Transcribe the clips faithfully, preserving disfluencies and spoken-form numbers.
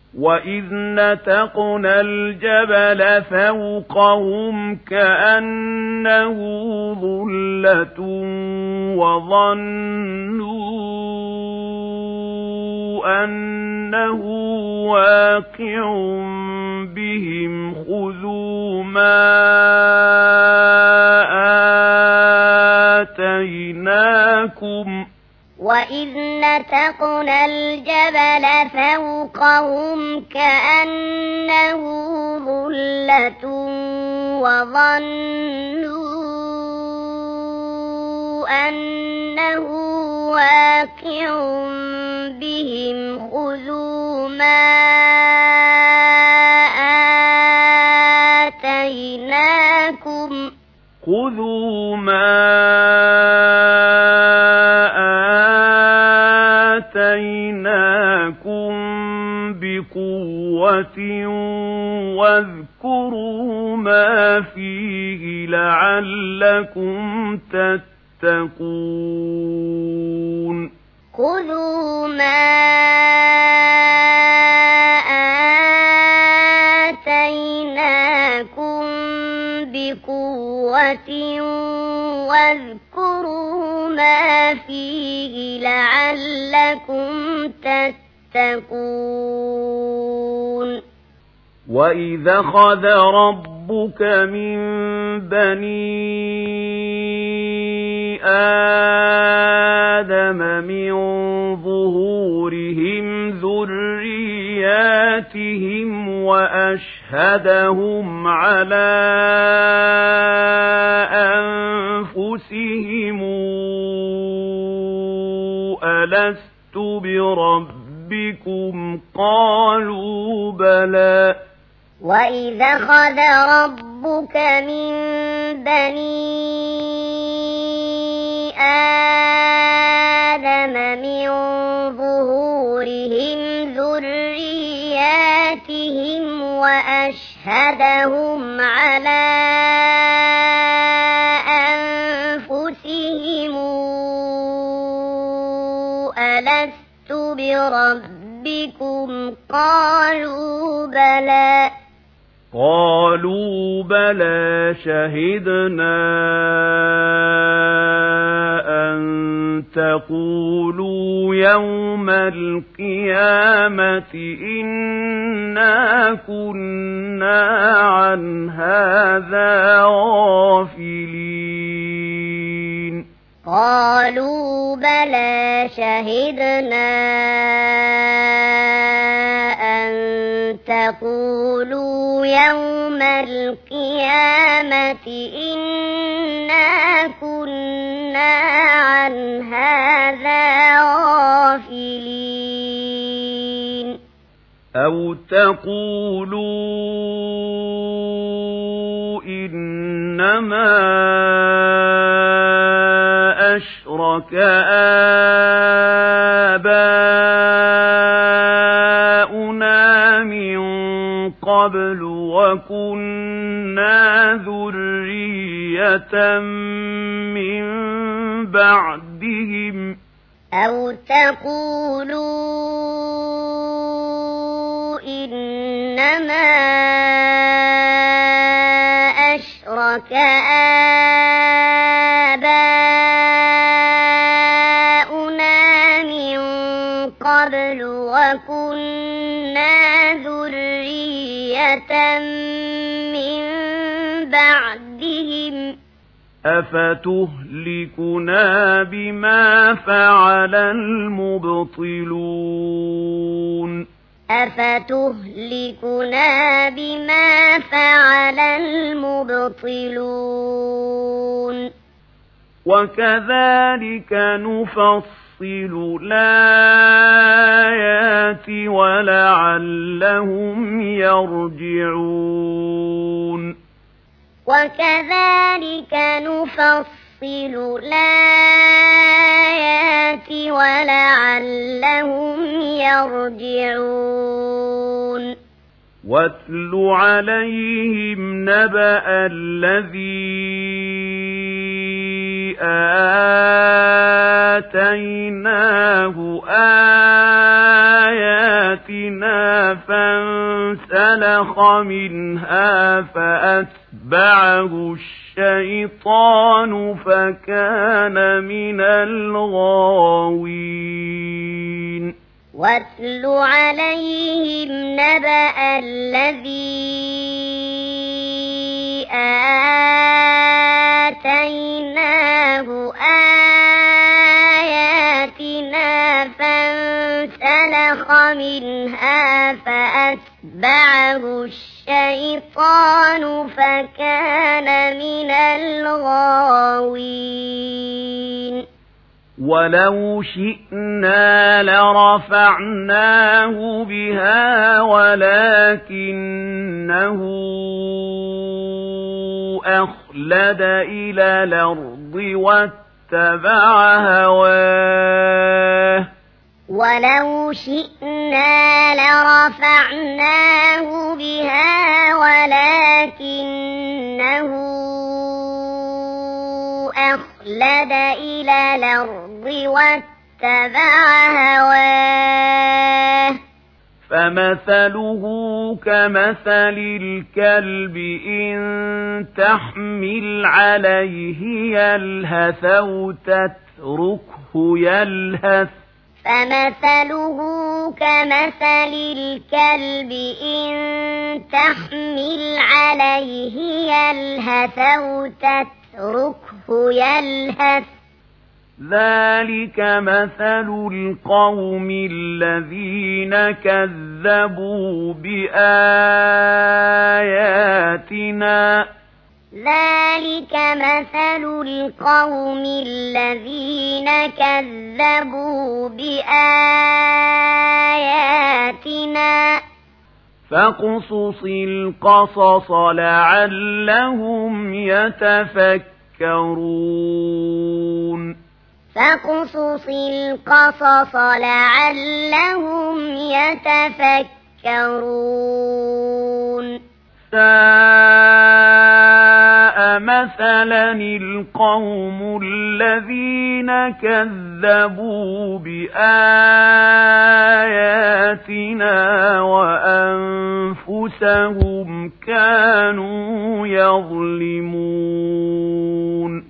وَإِذْ نَتَقْنَا الْجَبَلَ فَوْقَهُمْ كَأَنَّهُ ظُلَّةٌ وَظَنُّوا أَنَّهُ وَاقِعٌ بِهِمْ خُذُوا مَا آتَيْنَاكُمْ وَإِذْ نَتَقْنَا الْجَبَلَ فَوْقَهُمْ كَأَنَّهُ ظُلَّةٌ وَظَنُّوا أَنَّهُ وَاقِعٌ بِهِمْ خُذُوا مَا آتَيْنَاكُمْ خُذُوا مَا آتَيْنَاكُمْ بِقُوَّةٍ وَاذْكُرُوا مَا فِيهِ لَعَلَّكُمْ تَتَّقُونَ خُذُوا مَا آتَيْنَاكُمْ بِقُوَّةٍ وَاذْكُرُوا مَا فِيهِ لَعَلَّكُمْ تَتَّقُونَ وَإِذْ أَخَذَ رَبُّكَ مِنْ بَنِي آدَمَ مِنْ ظُهُورِهِمْ ذُرِّيَّاتِهِمْ وَأَشْهَدَهُمْ عَلَى أَنفُسِهِمْ أَلَسْتُ بِرَبِّكُمْ قَالُوا بَلَى وَإِذْ أَخَذَ رَبُّكَ مِنْ بَنِي آدَمَ مِنْ ظُهُورِهِمْ ذُرِّيَّاتِهِمْ وَأَشْهَدَهُمْ عَلَى أَنفُسِهِمْ أَلَسْتُ بِرَبِّكُمْ قَالُوا بَلَى قَالُوا بَلَى شَهِدْنَا أَن تَقُولُوا يَوْمَ الْقِيَامَةِ إِنَّا كُنَّا عَنْ هَذَا غَافِلِينَ قَالُوا بَلَى شَهِدْنَا أَن تَقُولُوا يَوْمَ الْقِيَامَةِ إِنَّا كُنَّا عَنْ هَذَا غَافِلِينَ أَوْ تَقُولُوا إِنَّمَا أَشْرَكَ آبَاؤُنَا مِنْ قَبْلُ وَكُنَّا ذُرِّيَّةً مِنْ بَعْدِهِمْ أَوْ تَقُولُوا إِنَّمَا أَشْرَكَ آبَاؤُنَا مِنْ قَبْلُ وَكُنَّا ذُرِّيَّةً مِنْ بَعْدِهِمْ أَفَتُهْلِكُنَا بِمَا فَعَلَ الْمُبْطِلُونَ أَفَتُهْلِكُنَا بِمَا فَعَلَ الْمُبْطِلُونَ وَكَذَلِكَ نُفَصِّلُ الْآيَاتِ وَلَعَلَّهُمْ يَرْجِعُونَ وَكَذَلِكَ نُفَصِّلُ الْآيَاتِ وَلَعَلَّهُمْ يَرْجِعُونَ وَاتْلُ عَلَيْهِمْ نَبَأَ الَّذِي آتَيْنَاهُ آيَاتِنَا فانسلخ منها فأتبعه الشيطان فكان من الغاوين واتل عليهم نبأ الذي آتيناه آياتنا فانسلخ منها فأتبعه الشيطان فكان من الغاوين ولو شئنا لرفعناه بها ولكنه أخلد إلى الأرض واتبع هواه ولو شئنا لرفعناه بها ولكنه أخلد إلى الأرض واتبع هواه فمثله كمثل الكلب إن تحمل عليه يلهث أو تتركه يلهث فمثله كمثل الكلب إن تحمل عليه يلهث أو تتركه يلهث ذلك مثل القوم الذين كذبوا بآياتنا ذلك مثل القوم الذين كذبوا بآياتنا فاقصص القصص لعلهم يتفكرون فاقصص القصص لعلهم يتفكرون ساء مثلا القوم الذين كذبوا بآياتنا وأنفسهم كانوا يظلمون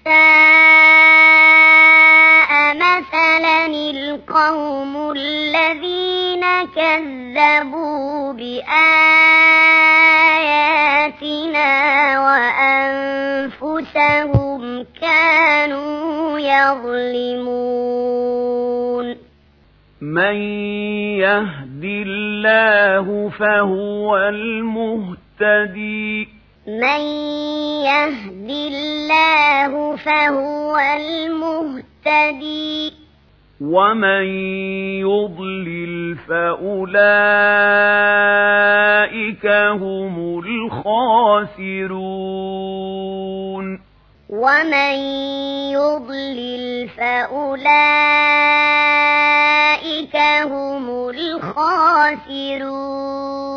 ساء مثلا القوم الذين كذبوا بآياتنا وأنفسهم كانوا يظلمون من يهد الله فهو المهتدي من يهد الله فهو المهتدي ومن يضلل فأولئك هم الخاسرون ومن يضلل فأولئك هم الخاسرون